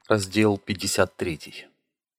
Раздел 53.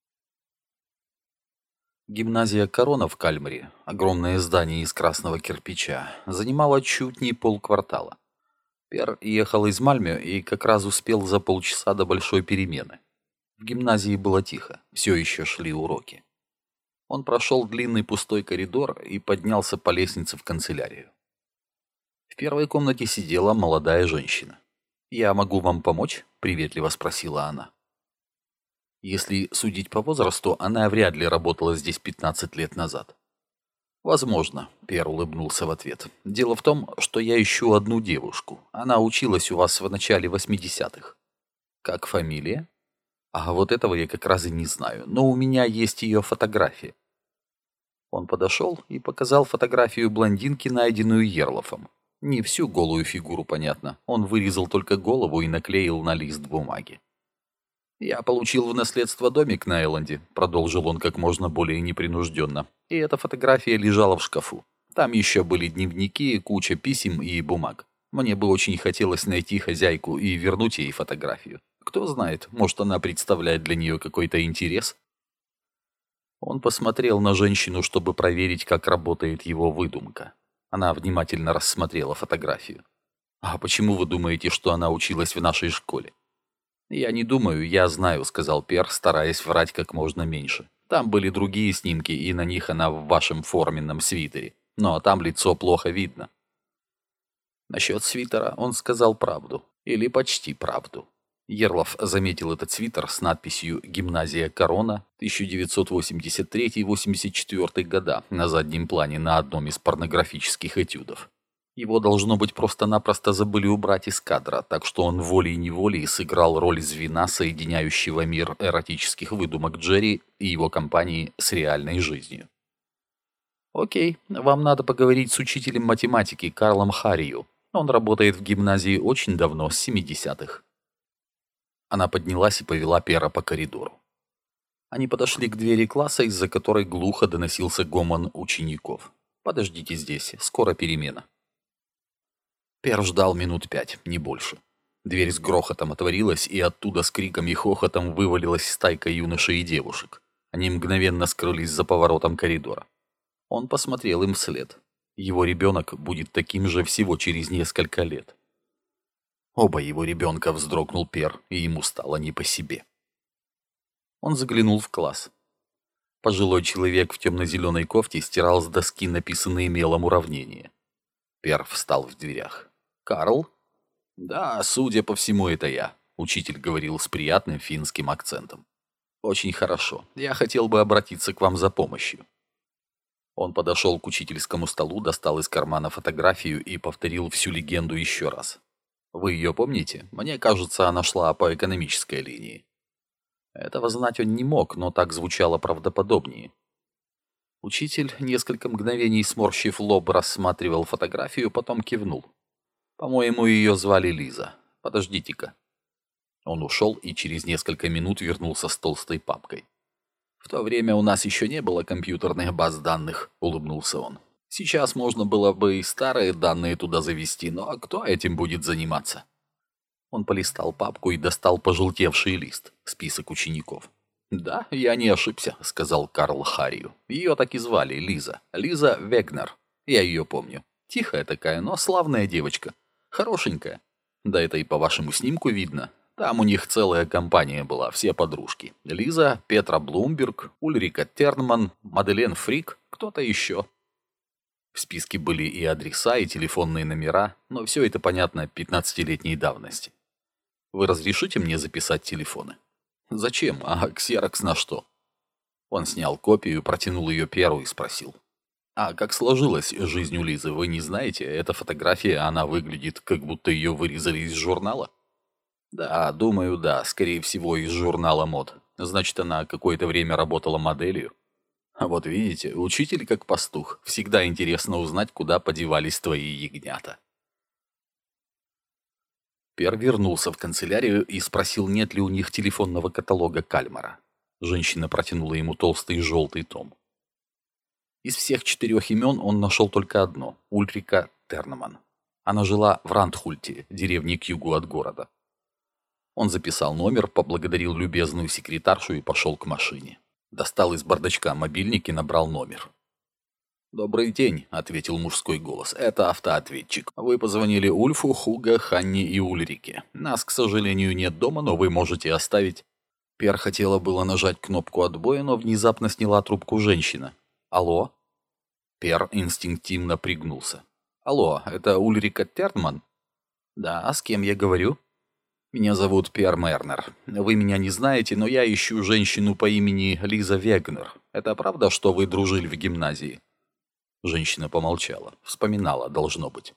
Гимназия Корона в Кальмаре, огромное здание из красного кирпича, занимала чуть не полквартала. Пер ехал из Мальмё и как раз успел за полчаса до большой перемены. В гимназии было тихо, все еще шли уроки. Он прошел длинный пустой коридор и поднялся по лестнице в канцелярию. В первой комнате сидела молодая женщина. «Я могу вам помочь?» — приветливо спросила она. Если судить по возрасту, она вряд ли работала здесь 15 лет назад. «Возможно», — Пер улыбнулся в ответ. «Дело в том, что я ищу одну девушку. Она училась у вас в начале 80-х. Как фамилия?» «А вот этого я как раз и не знаю, но у меня есть ее фотография». Он подошел и показал фотографию блондинки, найденную Ерлофом. Не всю голую фигуру, понятно. Он вырезал только голову и наклеил на лист бумаги. «Я получил в наследство домик на Элленде», — продолжил он как можно более непринужденно. «И эта фотография лежала в шкафу. Там еще были дневники, куча писем и бумаг. Мне бы очень хотелось найти хозяйку и вернуть ей фотографию. Кто знает, может, она представляет для нее какой-то интерес». Он посмотрел на женщину, чтобы проверить, как работает его выдумка. Она внимательно рассмотрела фотографию. «А почему вы думаете, что она училась в нашей школе?» «Я не думаю, я знаю», — сказал Пер, стараясь врать как можно меньше. «Там были другие снимки, и на них она в вашем форменном свитере. Но там лицо плохо видно». Насчет свитера он сказал правду. Или почти правду. Ерлов заметил этот свитер с надписью «Гимназия Корона, 1983-84 года» на заднем плане на одном из порнографических этюдов. Его, должно быть, просто-напросто забыли убрать из кадра, так что он волей-неволей сыграл роль звена, соединяющего мир эротических выдумок Джерри и его компании с реальной жизнью. «Окей, вам надо поговорить с учителем математики Карлом Харрию. Он работает в гимназии очень давно, с 70-х». Она поднялась и повела Пера по коридору. Они подошли к двери класса, из-за которой глухо доносился гомон учеников. «Подождите здесь, скоро перемена». Пер ждал минут 5, не больше. Дверь с грохотом отворилась, и оттуда с криком и хохотом вывалилась стайка юношей и девушек. Они мгновенно скрылись за поворотом коридора. Он посмотрел им вслед. Его ребенок будет таким же всего через несколько лет. Оба его ребенка, вздрогнул Пер, и ему стало не по себе. Он заглянул в класс. Пожилой человек в темно-зеленой кофте стирал с доски написанные мелом уравнения. Пер встал в дверях. «Карл?» «Да, судя по всему, это я», — учитель говорил с приятным финским акцентом. «Очень хорошо. Я хотел бы обратиться к вам за помощью». Он подошел к учительскому столу, достал из кармана фотографию и повторил всю легенду еще раз. «Вы ее помните? Мне кажется, она шла по экономической линии». Этого знать он не мог, но так звучало правдоподобнее. Учитель, несколько мгновений сморщив лоб, рассматривал фотографию, потом кивнул. «По-моему, ее звали Лиза. Подождите-ка». Он ушел и через несколько минут вернулся с толстой папкой. «В то время у нас еще не было компьютерных баз данных», — улыбнулся он. «Сейчас можно было бы и старые данные туда завести, но кто этим будет заниматься?» Он полистал папку и достал пожелтевший лист, список учеников. «Да, я не ошибся», — сказал Карл Харрию. «Ее так и звали, Лиза. Лиза Вегнер. Я ее помню. Тихая такая, но славная девочка. Хорошенькая. Да это и по вашему снимку видно. Там у них целая компания была, все подружки. Лиза, Петра Блумберг, Ульрика Тернман, Маделен Фрик, кто-то еще». В списке были и адреса, и телефонные номера, но все это, понятно, 15-летней давности. «Вы разрешите мне записать телефоны?» «Зачем? А ксерокс на что?» Он снял копию, протянул ее Перу и спросил. «А как сложилась жизнь у Лизы, вы не знаете? Эта фотография, она выглядит, как будто ее вырезали из журнала». «Да, думаю, да, скорее всего, из журнала мод. Значит, она какое-то время работала моделью». «А вот видите, учитель как пастух. Всегда интересно узнать, куда подевались твои ягнята». Пер вернулся в канцелярию и спросил, нет ли у них телефонного каталога Кальмара. Женщина протянула ему толстый желтый том. Из всех 4 имен он нашел только одно – Ульрика Тернман. Она жила в Рандхульте, деревне к югу от города. Он записал номер, поблагодарил любезную секретаршу и пошел к машине. Достал из бардачка мобильник и набрал номер. «Добрый день», — ответил мужской голос. «Это автоответчик. Вы позвонили Ульфу, Хуго, Ханне и Ульрике. Нас, к сожалению, нет дома, но вы можете оставить...» Пер хотела было нажать кнопку отбоя, но внезапно сняла трубку женщина. «Алло?» Пер инстинктивно пригнулся. «Алло, это Ульрика Тернман?» «Да, а с кем я говорю?» «Меня зовут Пер Мернер. Вы меня не знаете, но я ищу женщину по имени Лиза Вегнер. Это правда, что вы дружили в гимназии?» Женщина помолчала. Вспоминала, должно быть.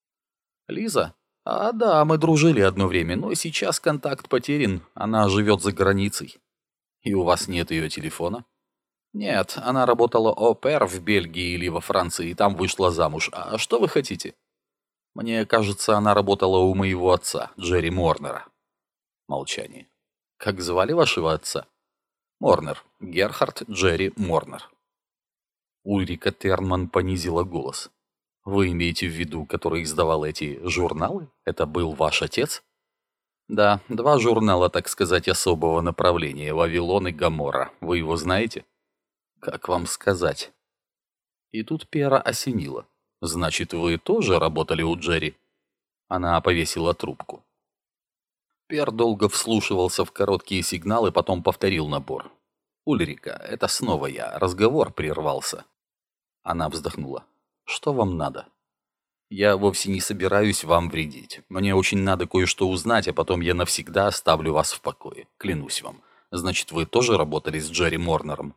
«Лиза? А, да, мы дружили одно время, но сейчас контакт потерян. Она живет за границей. И у вас нет ее телефона?» «Нет, она работала au-pair в Бельгии или во Франции, и там вышла замуж. А что вы хотите?» «Мне кажется, она работала у моего отца, Джерри Морнера». Молчание. «Как звали вашего отца?» «Морнер. Герхард Джерри Морнер». Ульрика Тернман понизила голос. «Вы имеете в виду, который издавал эти журналы? Это был ваш отец?» «Да, 2 журнала, так сказать, особого направления, «Вавилон» и «Гоморра». Вы его знаете?» «Как вам сказать?» И тут Пера осенила. «Значит, вы тоже работали у Джерри?» Она повесила трубку. Пер долго вслушивался в короткие сигналы, потом повторил набор. «Ульрика, это снова я. Разговор прервался». Она вздохнула. «Что вам надо?» «Я вовсе не собираюсь вам вредить. Мне очень надо кое-что узнать, а потом я навсегда оставлю вас в покое. Клянусь вам. Значит, вы тоже работали с Джерри Морнером?»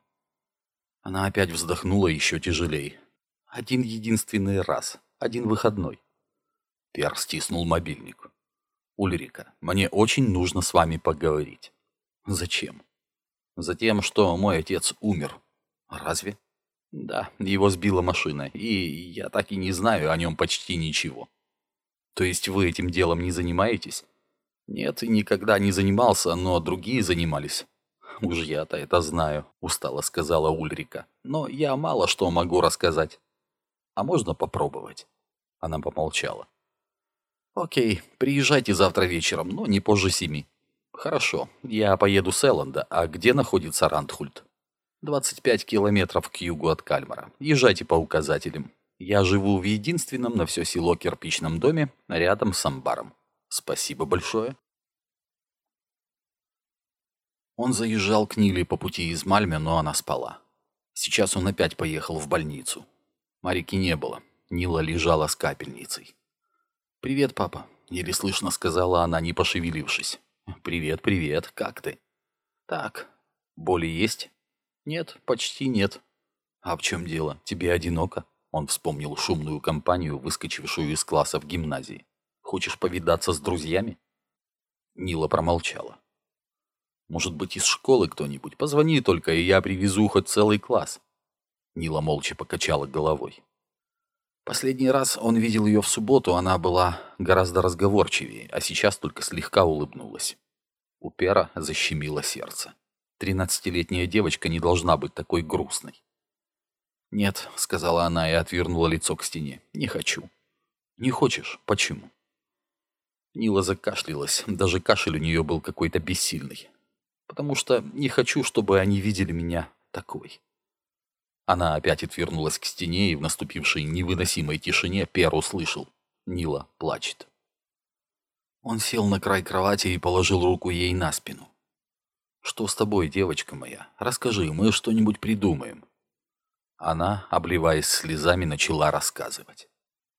Она опять вздохнула еще тяжелее. «Один единственный раз. Один выходной». Пер стиснул мобильник. «Ульрика, мне очень нужно с вами поговорить». «Зачем?» «Затем, что мой отец умер». «Разве?» «Да, его сбила машина, и я так и не знаю о нем почти ничего». «То есть вы этим делом не занимаетесь?» «Нет, никогда не занимался, но другие занимались». «Уж я-то это знаю», — устало сказала Ульрика. «Но я мало что могу рассказать». «А можно попробовать?» Она помолчала. «Окей, приезжайте завтра вечером, но не позже 7. «Хорошо, я поеду с Элленда. А где находится Рандхульт?» 25 километров к югу от Кальмара. Езжайте по указателям. Я живу в единственном на все село кирпичном доме, рядом с амбаром. Спасибо большое». Он заезжал к Ниле по пути из Мальме, но она спала. Сейчас он опять поехал в больницу. Марики не было. Нила лежала с капельницей. «Привет, папа», — еле слышно сказала она, не пошевелившись. «Привет, привет, как ты?» «Так. Боли есть?» «Нет, почти нет». «А в чем дело? Тебе одиноко?» Он вспомнил шумную компанию, выскочившую из класса в гимназии. «Хочешь повидаться с друзьями?» Нила промолчала. «Может быть, из школы кто-нибудь? Позвони только, и я привезу хоть целый класс». Нила молча покачала головой. Последний раз он видел ее в субботу, она была гораздо разговорчивее, а сейчас только слегка улыбнулась. У Пера защемило сердце. 13-летняя девочка не должна быть такой грустной. «Нет», — сказала она и отвернула лицо к стене, — «не хочу». «Не хочешь? Почему?» Нила закашлялась, даже кашель у нее был какой-то бессильный. «Потому что не хочу, чтобы они видели меня такой». Она опять отвернулась к стене, и в наступившей невыносимой тишине Пер услышал: Нила плачет. Он сел на край кровати и положил руку ей на спину. «Что с тобой, девочка моя? Расскажи, мы что-нибудь придумаем». Она, обливаясь слезами, начала рассказывать.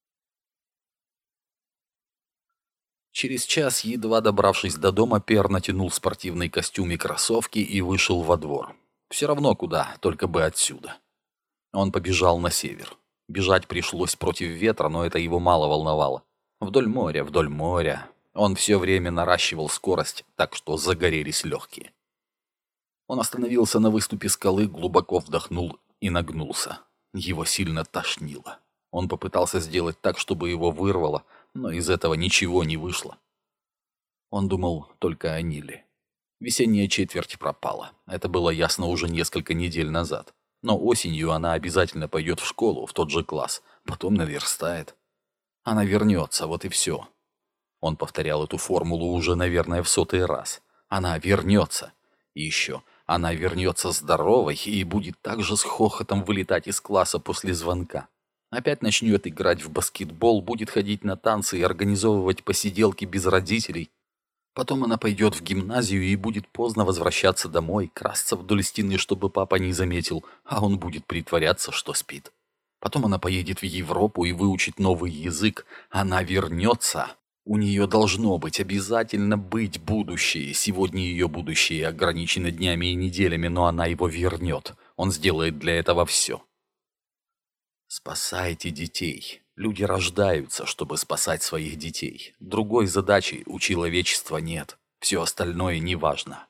Через час, едва добравшись до дома, Пер натянул спортивный костюм и кроссовки и вышел во двор. Все равно куда, только бы отсюда. Он побежал на север. Бежать пришлось против ветра, но это его мало волновало. Вдоль моря, вдоль моря. Он все время наращивал скорость, так что загорелись легкие. Он остановился на выступе скалы, глубоко вдохнул и нагнулся. Его сильно тошнило. Он попытался сделать так, чтобы его вырвало, но из этого ничего не вышло. Он думал только о Ниле. Весенняя четверть пропала. Это было ясно уже несколько недель назад. Но осенью она обязательно пойдет в школу, в тот же класс, потом наверстает. Она вернется, вот и все. Он повторял эту формулу уже, наверное, в 100-й раз. Она вернется. И еще, она вернется здоровой и будет также с хохотом вылетать из класса после звонка. Опять начнет играть в баскетбол, будет ходить на танцы и организовывать посиделки без родителей. Потом она пойдет в гимназию и будет поздно возвращаться домой, красться вдоль стены, чтобы папа не заметил, а он будет притворяться, что спит. Потом она поедет в Европу и выучит новый язык. Она вернется. У нее должно быть, обязательно быть будущее. Сегодня ее будущее ограничено днями и неделями, но она его вернет. Он сделает для этого все. Спасайте детей. Люди рождаются, чтобы спасать своих детей. Другой задачи у человечества нет. Все остальное неважно.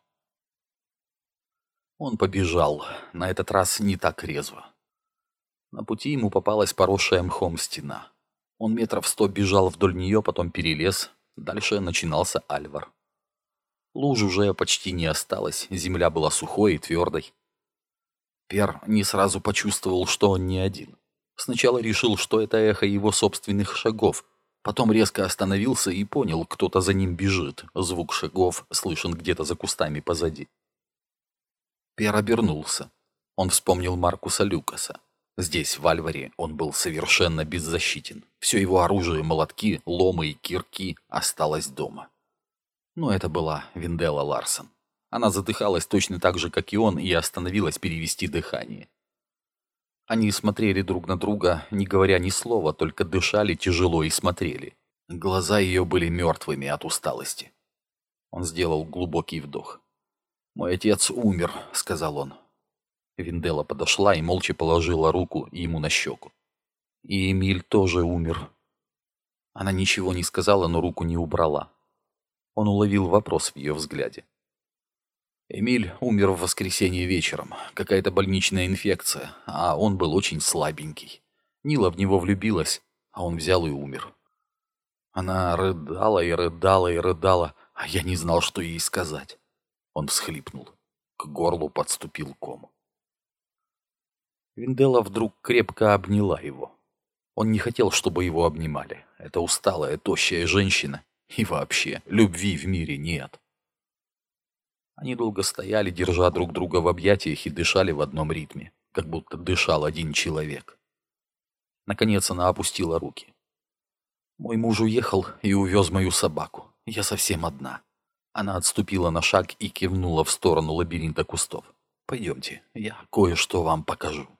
Он побежал, на этот раз не так резво. На пути ему попалась поросшая мхом стена. Он метров 100 бежал вдоль нее, потом перелез. Дальше начинался Альвар. Луж уже почти не осталось, земля была сухой и твердой. Пер не сразу почувствовал, что он не один. Сначала решил, что это эхо его собственных шагов. Потом резко остановился и понял, кто-то за ним бежит. Звук шагов слышен где-то за кустами позади. Пер обернулся. Он вспомнил Маркуса Люкаса. Здесь, в Альваре, он был совершенно беззащитен. Все его оружие, молотки, ломы и кирки осталось дома. Но это была Винделла Ларсон. Она задыхалась точно так же, как и он, и остановилась перевести дыхание. Они смотрели друг на друга, не говоря ни слова, только дышали тяжело и смотрели. Глаза ее были мертвыми от усталости. Он сделал глубокий вдох. «Мой отец умер», — сказал он. Винделла подошла и молча положила руку ему на щеку. «И Эмиль тоже умер». Она ничего не сказала, но руку не убрала. Он уловил вопрос в ее взгляде. Эмиль умер в воскресенье вечером. Какая-то больничная инфекция, а он был очень слабенький. Нила в него влюбилась, а он взял и умер. Она рыдала и рыдала и рыдала, а я не знал, что ей сказать. Он всхлипнул. К горлу подступил ком. Винделла вдруг крепко обняла его. Он не хотел, чтобы его обнимали. Это усталая, тощая женщина. И вообще, любви в мире нет. Они долго стояли, держа друг друга в объятиях, и дышали в одном ритме, как будто дышал один человек. Наконец она опустила руки. «Мой муж уехал и увез мою собаку. Я совсем одна». Она отступила на шаг и кивнула в сторону лабиринта кустов. «Пойдемте, я кое-что вам покажу».